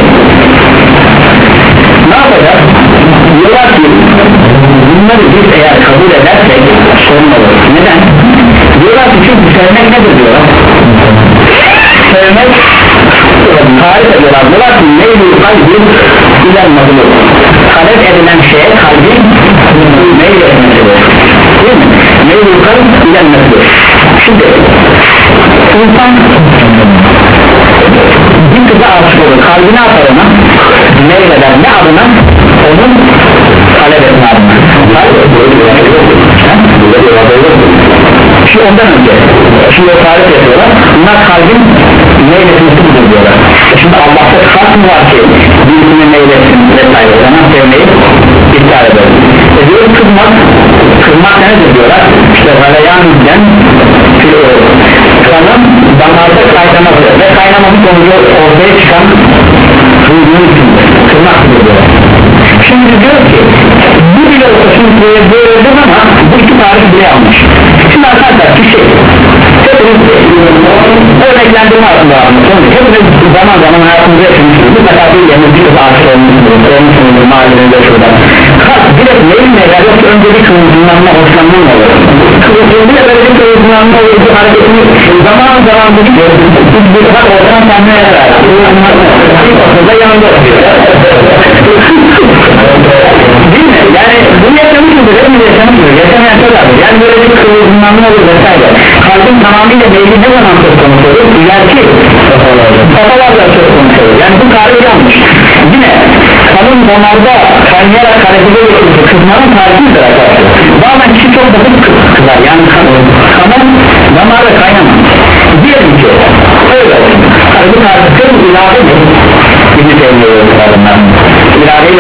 A: ne yapacağız? Diyorlar ki, bunları biz eğer kabul edersek sorun olur. Neden? Diyorlar ki çünkü sevmek nedir diyorlar? Sevmek tarif ediyorlar. Diyorlar ki neydi kalbin ilermediği talep edilen şeye kalbin neydi etmesidir. Değil mi? Neydi kalbin ilermediği. Şimdi insan bir kıza aşık olur. Kalbine atar ona neyleder ne adına? Onun talep etme adına. Şimdi ondan önce şimdi o tarif yapıyorlar. Bunlar kalbin neyletmesidir diyorlar. Şimdi Allah'ta sıfat mı var ki birbirine neyletsin vesaire o zaman sevmeyi iptal eder. E diyor kızmak kızmak nedir diyorlar? İşte galeyaniden kanın damarda kaynaması ve kaynaması sonucu ortaya çıkan ruhunu içinde kızmaktır diyorlar. Şimdi diyor ki bu bile olsa şimdi böyle ama bu iki tarih bile almış. Şimdi arkadaşlar bir şey hepimiz örneklendirme altında almışsınız. Hepimiz zaman zaman hayatımızda yaşamışsınız. Mutlaka bir yerine bir kız aşık olmuşsunuz, olmuşsunuz mahallenizde şurada. Direkt neyin neler yoksa önce bir kıvılcımlanma hoşlanma mı olur? Kıvılcımlı böyle bir kıvılcımlanma olur, bir hareketini zaman zaman bir biz bir defa ortadan kendine yarar. İlk okulda yanında oluyor. Değil mi? Yani bunu yaşamışsınız, hepimiz yaşamışsınız, yaşamayan çok azdır. Yani böyle bir kıvılcımlanma olur vesaire. Kalbin tamamıyla belli ne zaman söz konusu olur? İleriki kafalarla söz konusu olur. Yani bu tarih yanlış. Yine kanın damarda kaynayarak harekete geçirdi. Kızmanın tarifidir arkadaşlar. Bazen kişi çok basit kızar. Yani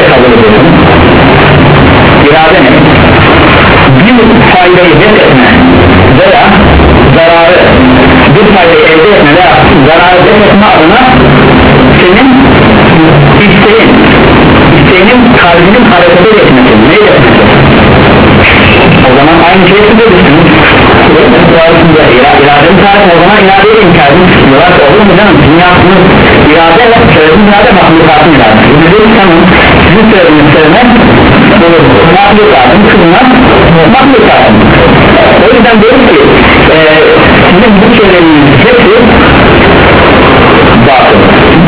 A: kabul ediyorum. İrade ne? Bir faydayı def etme veya zararı, bir faydayı elde etme veya zararı def etme adına senin isteğin, isteğinin kalbinin harekete geçmesi, neyi geçmesi? O zaman aynı şeyi size düşünün. İradenin tarifi o zaman iradeyi inkar edin. Diyorlar ki olur mu canım? Dünyasınız irade ve söylediğiniz irade mahlukatın iradesi. Bizim sanın sizin söylediğiniz söylemek mahlukatın kılmak mahlukatın. O yüzden diyoruz ki e, sizin bu söylediğiniz hepsi batıl.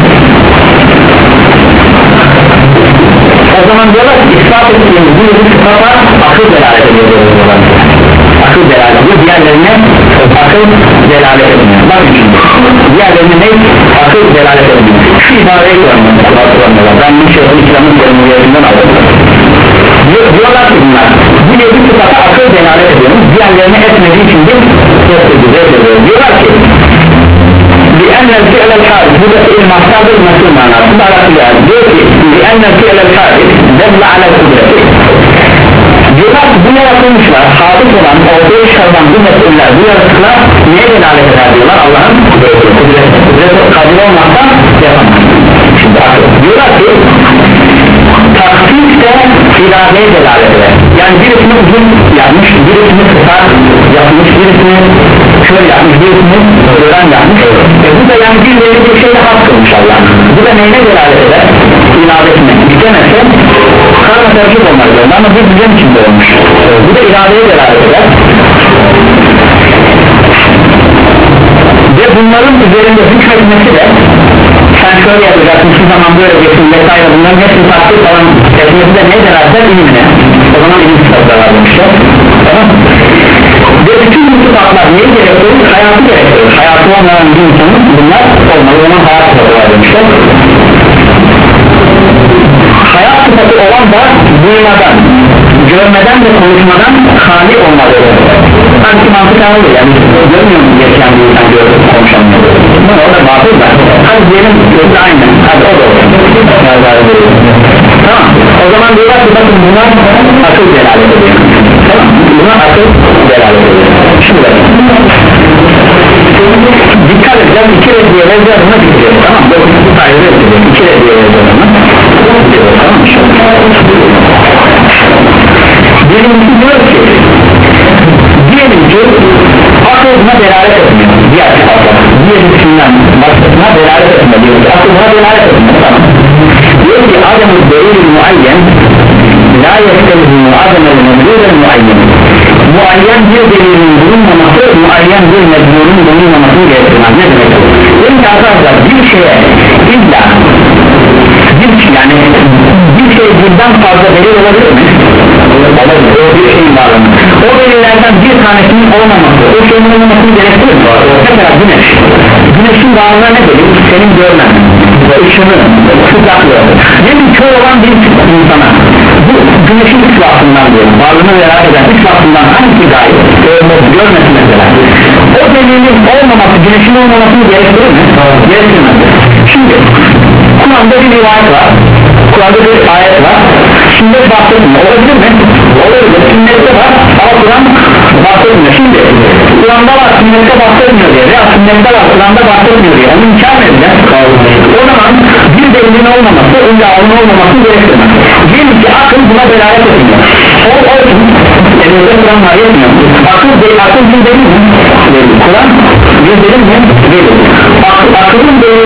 A: O zaman diyorlar ki ispat ettiğimiz bu yedi sıfata akıl delalet ediyor diyorlar. Akıl delalet ediyor, diğerlerine akıl delalet ediyor. Bakın şimdi diğerlerine ne? Akıl delalet ediyor. Şu ibareyi kullanıyorlar. Ben bu şeyin İslam'ın görünümlerinden aldım. Diyor, diyorlar ki bunlar bu yedi sıfata akıl delalet ediyor, diğerlerine etmediği için bir reddediyor. Diyorlar ki لأن الفعل الحادث هو فعل محتاج المسؤول معنا diyor ki لأن الفعل الحادث دل على القدرة. Diyorlar ki bu yaratılmışlar, hadis olan, ortaya çıkarılan bu mesuller, bu yaratıklar neye delalet eder diyorlar? Allah'ın kudreti, kadir olmaktan yapamaz. Şimdi diyorlar ki taksis de iradeye delalet eder. Yani birisini uzun yapmış, birisini kısa yapmış, birisini kör yapmış, birisini öğren yapmış. E bu da yani bir veri bir şeyle hak kılmış Allah. Bu da neyine delalet eder? İradesine istemezse karma karışık olmaz diyorlar ama bir düzen içinde olmuş. Bu da iradeye delalet eder. Ve bunların üzerinde hükmetmesi de sen şöyle yapacaksın, şu zaman böyle yapacaksın vesaire, bunların hepsini takdir falan etmesi de ne delalet ilimine? O zaman ilim sıfatlar var demişler. Tamam. Ve bütün bu sıfatlar neyi gerektirir? Hayatı gerektirir. Hayatı olmayan bir insanın bunlar olmalı. O zaman hayat sıfatı var demişler. Hayat sıfatı olan da duymadan, görmeden ve konuşmadan hali olmalıdır. Sanki mantık anlıyor yani görmüyor mu yaşayan bir insan görüp konuşamıyor. Bu o da batıl da. Hadi diyelim gözü aynı. Hadi o da olur. Tamam. O zaman diyorlar ki bakın bunlar akıl delalet ediyor. Tamam. Bunlar akıl delalet ediyor. Şimdi bakın. Dikkat edeceğiz. İki reddiye vereceğiz. Buna bitecek. Tamam. Bu sayede bitecek. İki reddiye vereceğiz ona. Tamam. Birincisi diyor ki diyelim ki akıl buna delalet etmiyor diğer sıfatlar diğerisinden başkasına delalet etmiyor diyor ki akıl buna delalet etmiyor tamam diyor ki adem-i delil-i muayyen la yektelihinu adem-i mevzûd-i muayyen muayyen bir delilin bulunmaması muayyen bir mevzûdun bulunmamasını gerektirmez ne demek bu? Diyor ki arkadaşlar bir şeye illa bir yani bir şey birden fazla delil olabilir mi? Olabilir, o bir şeyin varlığını o delillerden bir tanesinin olmaması o şeyin olmamasını gerektirir mi? Mesela güneş güneşin varlığına ne delil? Senin görmen ışını, sıcaklığı yani kör olan bir insana bu güneşin üç vaktından diyorum varlığını merak eden üç vaktından hangisi gayet görmesi mesela o delilin olmaması güneşin olmamasını gerektirir mi? Gerektirmez. Şimdi Kur'an'da bir rivayet var, Kur'an'da bir ayet var, sünnet bahsetmiyor, olabilir mi? Olabilir, sünnette var ama Kur'an bahsetmiyor. Şimdi Kur'an'da var, sünnette bahsetmiyor diye veya sünnette var, Kur'an'da bahsetmiyor diye onu inkar mı edeceğiz? O zaman bir delilin olmaması, illa onun olmaması gerektirmez. Diyelim ki akıl buna delalet etmiyor. O olsun, elimizde Kur'an var yetmiyor. Akıl, akıl bir delil mi? Kur'an bir delil mi? Delil. Ak, akılın delil